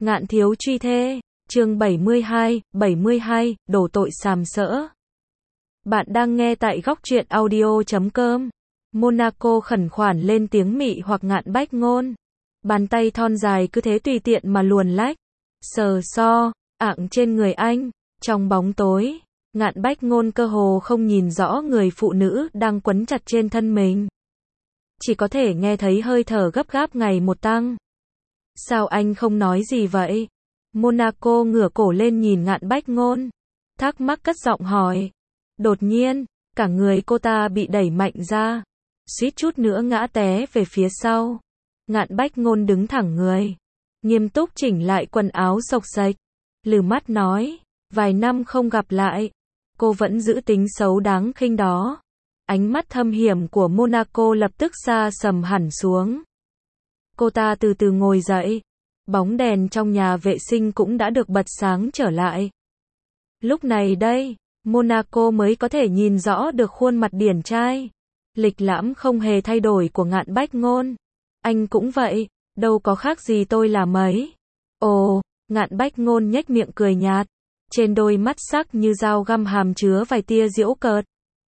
Ngạn thiếu truy thê, chương 72, đổ tội sàm sỡ. Bạn đang nghe tại góc truyện audio.com. Monaco khẩn khoản lên tiếng mị hoặc Ngạn Bách Ngôn. Bàn tay thon dài cứ thế tùy tiện mà luồn lách, sờ so, ạng trên người anh. Trong bóng tối, Ngạn Bách Ngôn cơ hồ không nhìn rõ người phụ nữ đang quấn chặt trên thân mình. Chỉ có thể nghe thấy hơi thở gấp gáp ngày một tăng. Sao anh không nói gì vậy? Monaco ngửa cổ lên nhìn Ngạn Bách Ngôn, thắc mắc cất giọng hỏi. Đột nhiên, cả người cô ta bị đẩy mạnh ra, suýt chút nữa ngã té về phía sau. Ngạn Bách Ngôn đứng thẳng người, nghiêm túc chỉnh lại quần áo xộc xệch, lừ mắt nói, vài năm không gặp lại, cô vẫn giữ tính xấu đáng khinh đó. Ánh mắt thâm hiểm của Monaco lập tức xa sầm hẳn xuống. Cô ta từ từ ngồi dậy, bóng đèn trong nhà vệ sinh cũng đã được bật sáng trở lại. Lúc này đây, Monaco mới có thể nhìn rõ được khuôn mặt điển trai, lịch lãm không hề thay đổi của Ngạn Bách Ngôn. Anh cũng vậy, đâu có khác gì tôi là mấy. Ồ, Ngạn Bách Ngôn nhếch miệng cười nhạt, trên đôi mắt sắc như dao găm hàm chứa vài tia giễu cợt.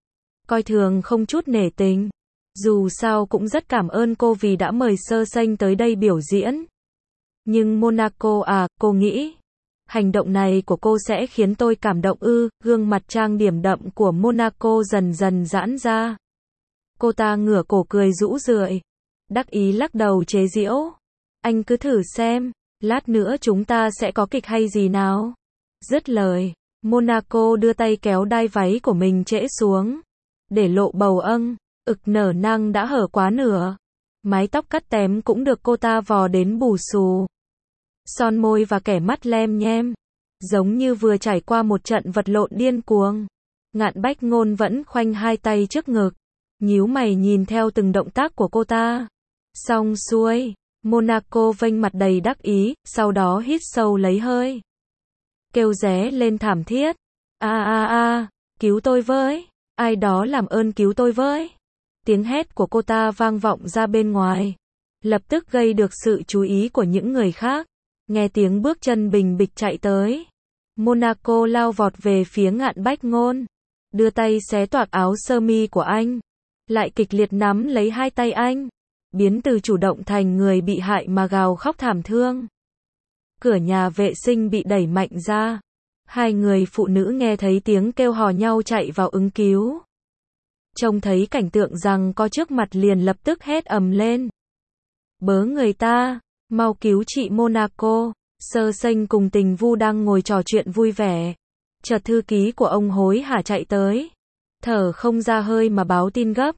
Coi thường không chút nể tình. Dù sao cũng rất cảm ơn cô vì đã mời Sơ Sanh tới đây biểu diễn. Nhưng Monaco à, cô nghĩ, hành động này của cô sẽ khiến tôi cảm động ư? Gương mặt trang điểm đậm của Monaco dần dần giãn ra. Cô ta ngửa cổ cười rũ rượi, đắc ý lắc đầu chế giễu. Anh cứ thử xem, lát nữa chúng ta sẽ có kịch hay gì nào? Dứt lời, Monaco đưa tay kéo đai váy của mình trễ xuống, để lộ bầu âng, ực nở nang đã hở quá nửa. Mái tóc cắt tém cũng được cô ta vò đến bù xù. Son môi và kẻ mắt lem nhem, giống như vừa trải qua một trận vật lộn điên cuồng. Ngạn Bách Ngôn vẫn khoanh hai tay trước ngực, nhíu mày nhìn theo từng động tác của cô ta. Xong xuôi, Monaco vênh mặt đầy đắc ý, sau đó hít sâu lấy hơi, kêu ré lên thảm thiết. Cứu tôi với, ai đó làm ơn cứu tôi với. Tiếng hét của cô ta vang vọng ra bên ngoài, lập tức gây được sự chú ý của những người khác. Nghe tiếng bước chân bình bịch chạy tới, Monaco lao vọt về phía Ngạn Bách Ngôn, đưa tay xé toạc áo sơ mi của anh, lại kịch liệt nắm lấy hai tay anh, biến từ chủ động thành người bị hại mà gào khóc thảm thương. Cửa nhà vệ sinh bị đẩy mạnh ra, hai người phụ nữ nghe thấy tiếng kêu hò nhau chạy vào ứng cứu. Trông thấy cảnh tượng rằng có trước mặt liền lập tức hét ầm lên. Bớ người ta, mau cứu chị Monaco. Sơ Sanh cùng Tình Vu đang ngồi trò chuyện vui vẻ, chợt thư ký của ông hối hả chạy tới, thở không ra hơi mà báo tin gấp.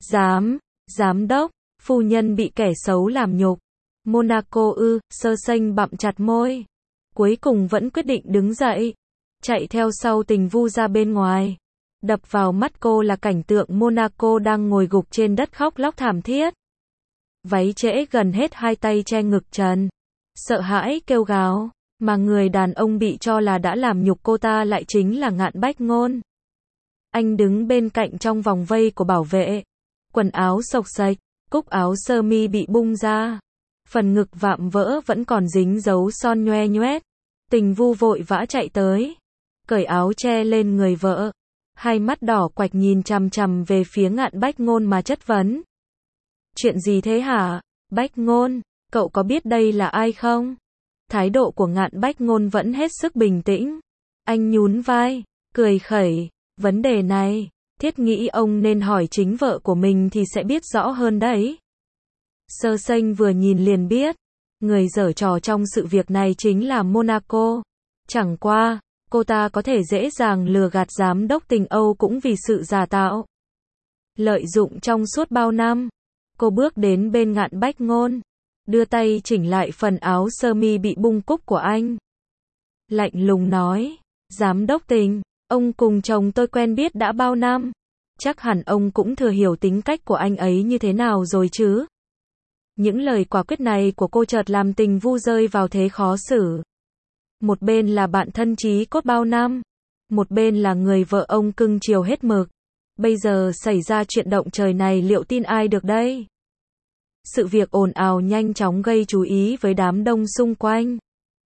Giám đốc, phu nhân bị kẻ xấu làm nhục. Monaco ư? Sơ Sanh bặm chặt môi, cuối cùng vẫn quyết định đứng dậy, chạy theo sau Tình Vu ra bên ngoài. Đập vào mắt cô là cảnh tượng Monaco đang ngồi gục trên đất khóc lóc thảm thiết. Váy trễ gần hết, hai tay che ngực trần, sợ hãi kêu gào, mà người đàn ông bị cho là đã làm nhục cô ta lại chính là Ngạn Bách Ngôn. Anh đứng bên cạnh trong vòng vây của bảo vệ, quần áo xộc xệch, cúc áo sơ mi bị bung ra, phần ngực vạm vỡ vẫn còn dính dấu son nhoe nhoét. Tình Vu vội vã chạy tới, cởi áo che lên người vợ, hai mắt đỏ quạch nhìn chằm chằm về phía Ngạn Bách Ngôn mà chất vấn. Chuyện gì thế hả, Bách Ngôn, cậu có biết đây là ai không? Thái độ của Ngạn Bách Ngôn vẫn hết sức bình tĩnh. Anh nhún vai, cười khẩy, vấn đề này, thiết nghĩ ông nên hỏi chính vợ của mình thì sẽ biết rõ hơn đấy. Sơ Sanh vừa nhìn liền biết, người giở trò trong sự việc này chính là Monaco. Chẳng qua, cô ta có thể dễ dàng lừa gạt giám đốc Tình Âu cũng vì sự giả tạo, lợi dụng trong suốt bao năm. Cô bước đến bên Ngạn Bách Ngôn, đưa tay chỉnh lại phần áo sơ mi bị bung cúc của anh. Lạnh lùng nói, giám đốc Tình, ông cùng chồng tôi quen biết đã bao năm, chắc hẳn ông cũng thừa hiểu tính cách của anh ấy như thế nào rồi chứ. Những lời quả quyết này của cô chợt làm Tình Vu rơi vào thế khó xử. Một bên là bạn thân chí cốt bao năm, một bên là người vợ ông cưng chiều hết mực. Bây giờ xảy ra chuyện động trời này liệu tin ai được đây? Sự việc ồn ào nhanh chóng gây chú ý với đám đông xung quanh.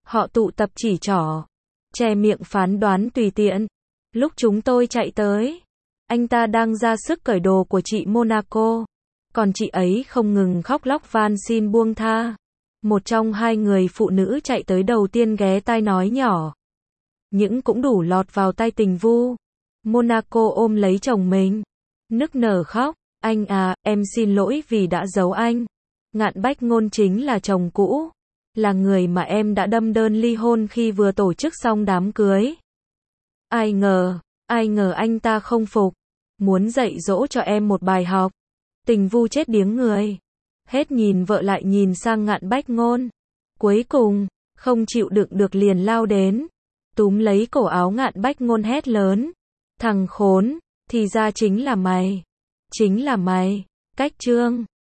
Họ tụ tập chỉ trỏ, che miệng phán đoán tùy tiện. Lúc chúng tôi chạy tới, anh ta đang ra sức cởi đồ của chị Monaco. Còn chị ấy không ngừng khóc lóc van xin buông tha. Một trong hai người phụ nữ chạy tới đầu tiên ghé tai nói nhỏ. Những cũng đủ lọt vào tai Tình Vu. Monaco ôm lấy chồng mình, nức nở khóc. Anh à, em xin lỗi vì đã giấu anh. Ngạn Bách Ngôn chính là chồng cũ, là người mà em đã đâm đơn ly hôn khi vừa tổ chức xong đám cưới. Ai ngờ anh ta không phục, muốn dạy dỗ cho em một bài học. Tình Vu chết điếng người, hết nhìn vợ lại nhìn sang Ngạn Bách Ngôn. Cuối cùng, không chịu đựng được liền lao đến, túm lấy cổ áo Ngạn Bách Ngôn hét lớn. Thằng khốn, thì ra chính là mày. Chính là mày. Cách chương